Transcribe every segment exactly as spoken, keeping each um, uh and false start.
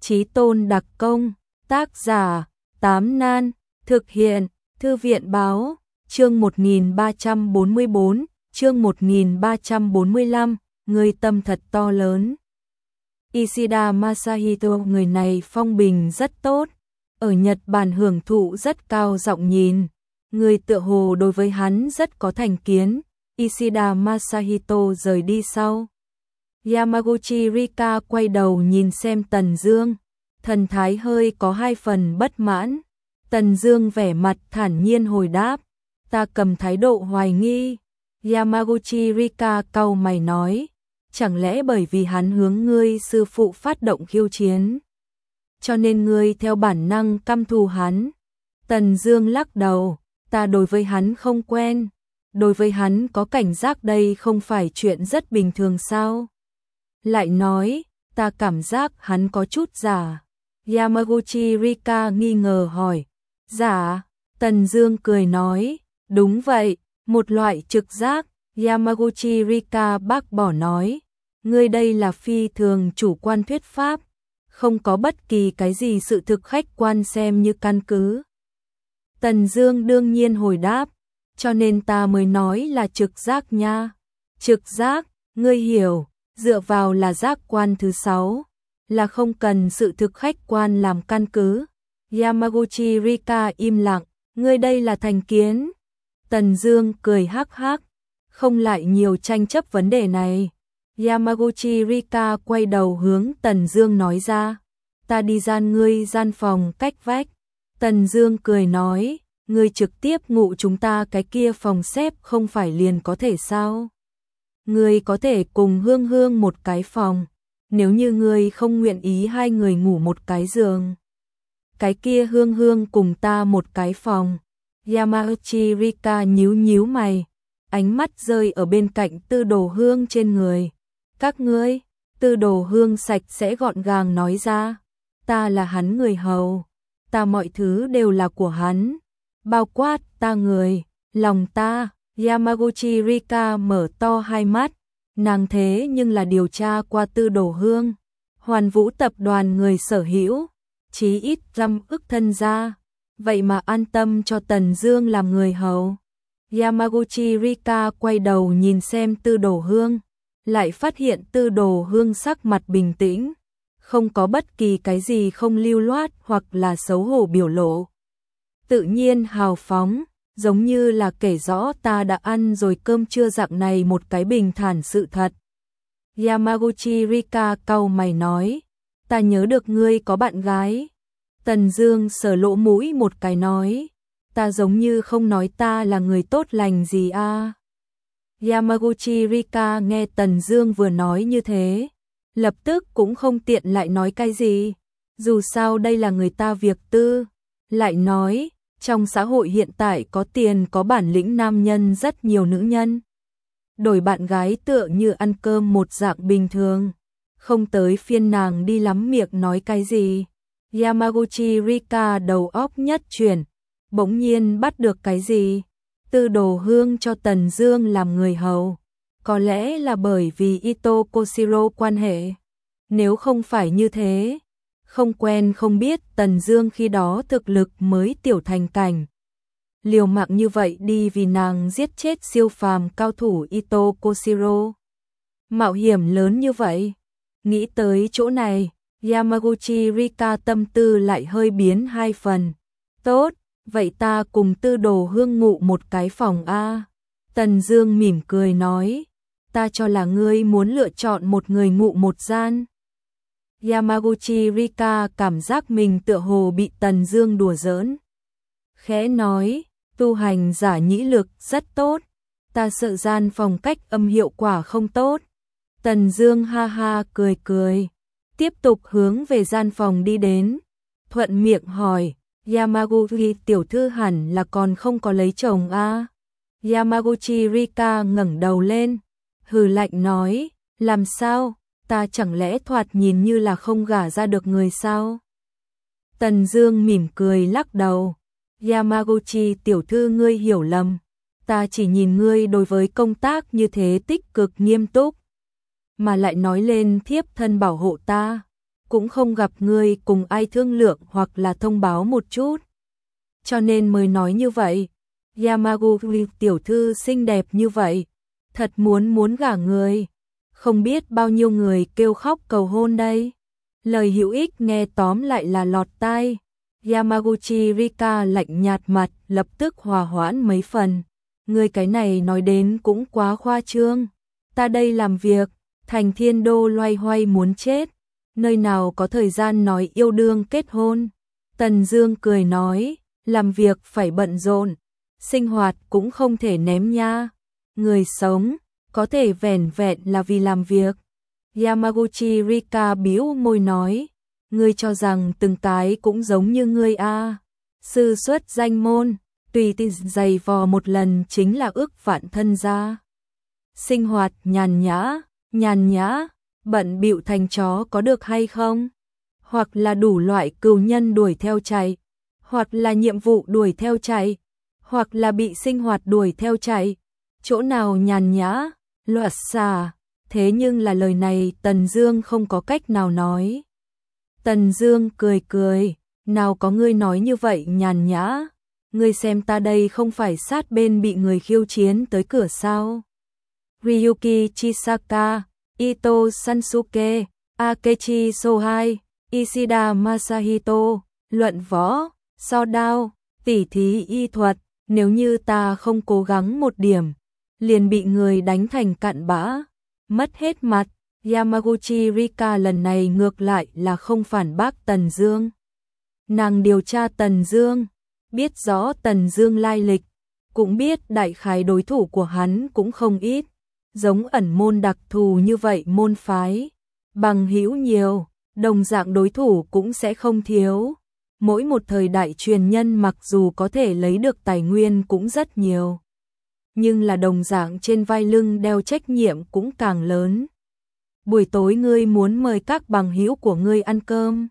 Chí tôn đặc công, tác giả, Tám Nan, thực hiện, Thư viện báo, chương một nghìn ba trăm bốn mươi bốn, chương một nghìn ba trăm bốn mươi lăm, người tâm thật to lớn. Ishida Masahito, người này phong bình rất tốt, ở Nhật Bản hưởng thụ rất cao giọng nhìn, người tựa hồ đối với hắn rất có thành kiến. Ishida Masahito rời đi sau. Yamaguchi Rika quay đầu nhìn xem Tần Dương, thần thái hơi có hai phần bất mãn. Tần Dương vẻ mặt thản nhiên hồi đáp, ta cầm thái độ hoài nghi. Yamaguchi Rika cau mày nói, chẳng lẽ bởi vì hắn hướng ngươi sư phụ phát động khiêu chiến, cho nên ngươi theo bản năng căm thù hắn? Tần Dương lắc đầu, ta đối với hắn không quen, đối với hắn có cảnh giác đây không phải chuyện rất bình thường sao? Lại nói, ta cảm giác hắn có chút giả. Yamaguchi Rika nghi ngờ hỏi, giả? Tần Dương cười nói, đúng vậy, một loại trực giác. Yamaguchi Rika bác bỏ nói, ngươi đây là phi thường chủ quan thuyết pháp, không có bất kỳ cái gì sự thực khách quan xem như căn cứ. Tần Dương đương nhiên hồi đáp, cho nên ta mới nói là trực giác nha. Trực giác, ngươi hiểu, dựa vào là giác quan thứ sáu, là không cần sự thực khách quan làm căn cứ. Yamaguchi Rika im lặng, ngươi đây là thành kiến. Tần Dương cười hắc hắc, không lại nhiều tranh chấp vấn đề này. Yamaguchi Rika quay đầu hướng Tần Dương nói ra, ta đi gian ngươi gian phòng cách vách. Tần Dương cười nói, ngươi trực tiếp ngụ chúng ta cái kia phòng xếp không phải liền có thể sao? Ngươi có thể cùng Hương Hương một cái phòng, nếu như ngươi không nguyện ý hai người ngủ một cái giường, cái kia Hương Hương cùng ta một cái phòng. Yamaguchi Rika nhíu nhíu mày, ánh mắt rơi ở bên cạnh Tư Đồ Hương trên người. Các ngươi? Tư Đồ Hương sạch sẽ gọn gàng nói ra, ta là hắn người hầu, ta mọi thứ đều là của hắn, bao quát ta người, lòng ta. Yamaguchi Rika mở to hai mắt, nàng thế nhưng là điều tra qua Tư Đồ Hương, Hoàn Vũ tập đoàn người sở hữu, chí ít trăm ức thân gia, vậy mà an tâm cho Tần Dương làm người hầu. Yamaguchi Rika quay đầu nhìn xem Tư Đồ Hương, lại phát hiện Tư Đồ Hương sắc mặt bình tĩnh, không có bất kỳ cái gì không lưu loát hoặc là xấu hổ biểu lộ, tự nhiên hào phóng, giống như là kể rõ ta đã ăn rồi cơm trưa dạng này một cái bình thản sự thật. Yamaguchi Rika cau mày nói, ta nhớ được ngươi có bạn gái. Tần Dương sờ lỗ mũi một cái nói, ta giống như không nói ta là người tốt lành gì a. À. Yamaguchi Rika nghe Tần Dương vừa nói như thế, lập tức cũng không tiện lại nói cái gì, dù sao đây là người ta việc tư. Lại nói, trong xã hội hiện tại có tiền có bản lĩnh nam nhân rất nhiều, nữ nhân đổi bạn gái tựa như ăn cơm một dạng bình thường, không tới phiên nàng đi lắm miệng nói cái gì. Yamaguchi Rika đầu óc nhất chuyển, bỗng nhiên bắt được cái gì. Tư Đồ Hương cho Tần Dương làm người hầu, có lẽ là bởi vì Ito Koshiro quan hệ, nếu không phải như thế, không quen không biết Tần Dương khi đó thực lực mới tiểu thành cảnh, liều mạng như vậy đi vì nàng giết chết siêu phàm cao thủ Ito Koshiro, mạo hiểm lớn như vậy. Nghĩ tới chỗ này, Yamaguchi Rika tâm tư lại hơi biến hai phần. Tốt, vậy ta cùng Tư Đồ Hương ngụ một cái phòng a. Tần Dương mỉm cười nói, ta cho là ngươi muốn lựa chọn một người ngụ một gian. Yamaguchi Rika cảm giác mình tựa hồ bị Tần Dương đùa giỡn, khẽ nói, tu hành giả nhĩ lực rất tốt, ta sợ gian phòng cách âm hiệu quả không tốt. Tần Dương ha ha cười cười, tiếp tục hướng về gian phòng đi đến, thuận miệng hỏi, Yamaguchi tiểu thư hẳn là còn không có lấy chồng a. À? Yamaguchi Rika ngẩng đầu lên, hừ lạnh nói, làm sao, ta chẳng lẽ thoạt nhìn như là không gả ra được người sao? Tần Dương mỉm cười lắc đầu, Yamaguchi tiểu thư ngươi hiểu lầm, ta chỉ nhìn ngươi đối với công tác như thế tích cực nghiêm túc, mà lại nói lên thiếp thân bảo hộ ta, cũng không gặp ngươi cùng ai thương lượng hoặc là thông báo một chút. Cho nên mới nói như vậy. Yamaguri tiểu thư xinh đẹp như vậy, thật muốn muốn gả người. Không biết bao nhiêu người kêu khóc cầu hôn đây. Lời hữu ích nghe tóm lại là lọt tai. Yamaguchi Rika lạnh nhạt mặt, lập tức hòa hoãn mấy phần. Người cái này nói đến cũng quá khoa trương. Ta đây làm việc, thành thiên đô loay hoay muốn chết. Nơi nào có thời gian nói yêu đương kết hôn. Tần Dương cười nói, làm việc phải bận rộn, sinh hoạt cũng không thể ném nha. Người sống, có thể vẻn vẹn là vì làm việc. Yamaguchi Rika bĩu môi nói, ngươi cho rằng từng cái cũng giống như ngươi a? À. Sư xuất danh môn, tùy tin giày vò một lần chính là ước vạn thân gia. Sinh hoạt nhàn nhã, nhàn nhã, bận bịu thành chó có được hay không? Hoặc là đủ loại cừu nhân đuổi theo chạy, hoặc là nhiệm vụ đuổi theo chạy, hoặc là bị sinh hoạt đuổi theo chạy. Chỗ nào nhàn nhã, loạt xà. Thế nhưng là lời này Tần Dương không có cách nào nói. Tần Dương cười cười, nào có ngươi nói như vậy nhàn nhã. Ngươi xem ta đây không phải sát bên bị người khiêu chiến tới cửa sao? Ryuki Chisaka, Ito Sansuke, Akechi Sohai, Ishida Masahito, luận võ, so đao, tỉ thí y thuật, nếu như ta không cố gắng một điểm, liền bị người đánh thành cặn bã, mất hết mặt. Yamaguchi Rika lần này ngược lại là không phản bác Tần Dương. Nàng điều tra Tần Dương, biết rõ Tần Dương lai lịch, cũng biết đại khái đối thủ của hắn cũng không ít, giống ẩn môn đặc thù như vậy môn phái, bằng hữu nhiều, đồng dạng đối thủ cũng sẽ không thiếu. Mỗi một thời đại truyền nhân mặc dù có thể lấy được tài nguyên cũng rất nhiều, nhưng là đồng dạng trên vai lưng đeo trách nhiệm cũng càng lớn. Buổi tối ngươi muốn mời các bằng hữu của ngươi ăn cơm.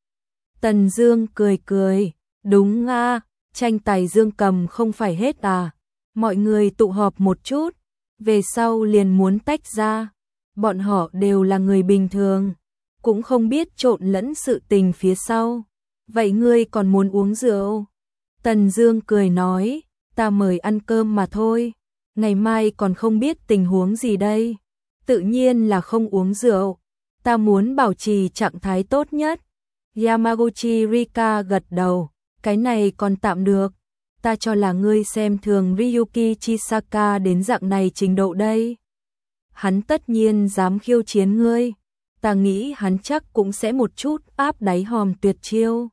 Tần Dương cười cười, đúng a, tranh tài dương cầm không phải hết à, mọi người tụ họp một chút, về sau liền muốn tách ra. Bọn họ đều là người bình thường, cũng không biết trộn lẫn sự tình phía sau. Vậy ngươi còn muốn uống rượu? Tần Dương cười nói, ta mời ăn cơm mà thôi, ngày mai còn không biết tình huống gì đây. Tự nhiên là không uống rượu, ta muốn bảo trì trạng thái tốt nhất. Yamaguchi Rika gật đầu, cái này còn tạm được, ta cho là ngươi xem thường Ryuki Chisaka đến dạng này trình độ đây. Hắn tất nhiên dám khiêu chiến ngươi, ta nghĩ hắn chắc cũng sẽ một chút áp đáy hòm tuyệt chiêu.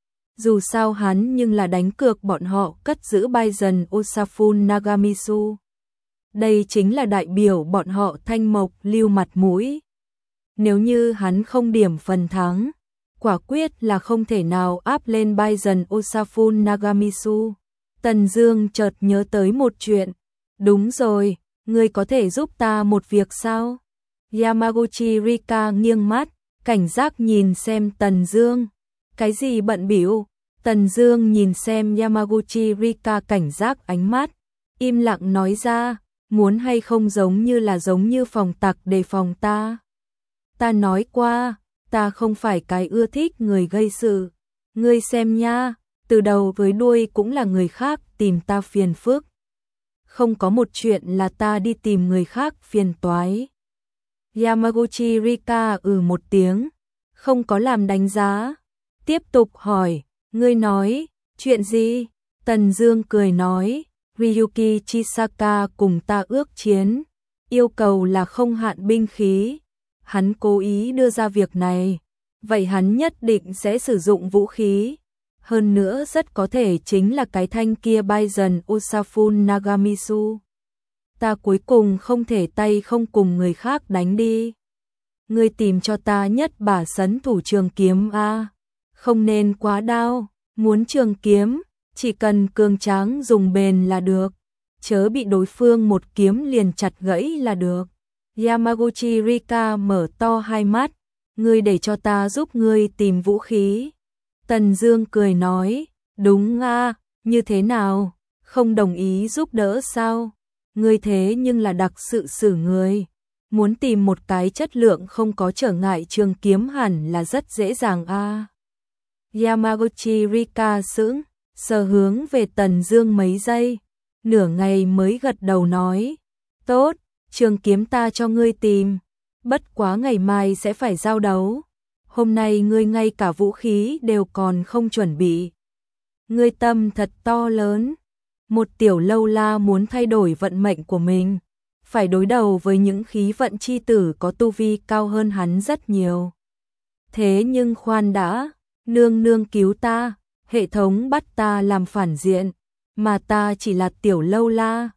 Dù sao hắn nhưng là đánh cược bọn họ cất giữ Baizen Osafun Nagamitsu. Đây chính là đại biểu bọn họ thanh mộc lưu mặt mũi. Nếu như hắn không điểm phần thắng, quả quyết là không thể nào áp lên Baizen Osafun Nagamitsu. Tần Dương chợt nhớ tới một chuyện. Đúng rồi, ngươi có thể giúp ta một việc sao? Yamaguchi Rika nghiêng mắt, cảnh giác nhìn xem Tần Dương. Cái gì bận bịu? Tần Dương nhìn xem Yamaguchi Rika cảnh giác ánh mắt, im lặng nói ra, muốn hay không giống như là giống như phòng tặc đề phòng ta. Ta nói qua, ta không phải cái ưa thích người gây sự. Ngươi xem nha, từ đầu với đuôi cũng là người khác tìm ta phiền phức. Không có một chuyện là ta đi tìm người khác phiền toái. Yamaguchi Rika ừ một tiếng, không có làm đánh giá. Tiếp tục hỏi, ngươi nói, chuyện gì? Tần Dương cười nói, Ryuki Chisaka cùng ta ước chiến, yêu cầu là không hạn binh khí. Hắn cố ý đưa ra việc này, vậy hắn nhất định sẽ sử dụng vũ khí. Hơn nữa rất có thể chính là cái thanh kia Baizen Osafun Nagamitsu. Ta cuối cùng không thể tay không cùng người khác đánh đi. Ngươi tìm cho ta nhất bả sấn thủ trường kiếm a, không nên quá đao, muốn trường kiếm, chỉ cần cường tráng dùng bền là được, chớ bị đối phương một kiếm liền chặt gãy là được. Yamaguchi Rika mở to hai mắt, ngươi để cho ta giúp ngươi tìm vũ khí. Tần Dương cười nói, đúng a, như thế nào, không đồng ý giúp đỡ sao? Ngươi thế nhưng là đặc sự xử người, muốn tìm một cái chất lượng không có trở ngại trường kiếm hẳn là rất dễ dàng a. À. Yamaguchi Rika sững, sờ hướng về Tần Dương mấy giây, nửa ngày mới gật đầu nói, tốt, trường kiếm ta cho ngươi tìm, bất quá ngày mai sẽ phải giao đấu, hôm nay ngươi ngay cả vũ khí đều còn không chuẩn bị. Ngươi tâm thật to lớn, một tiểu lâu la muốn thay đổi vận mệnh của mình, phải đối đầu với những khí vận chi tử có tu vi cao hơn hắn rất nhiều. Thế nhưng khoan đã, nương nương cứu ta, hệ thống bắt ta làm phản diện, mà ta chỉ là tiểu lâu la,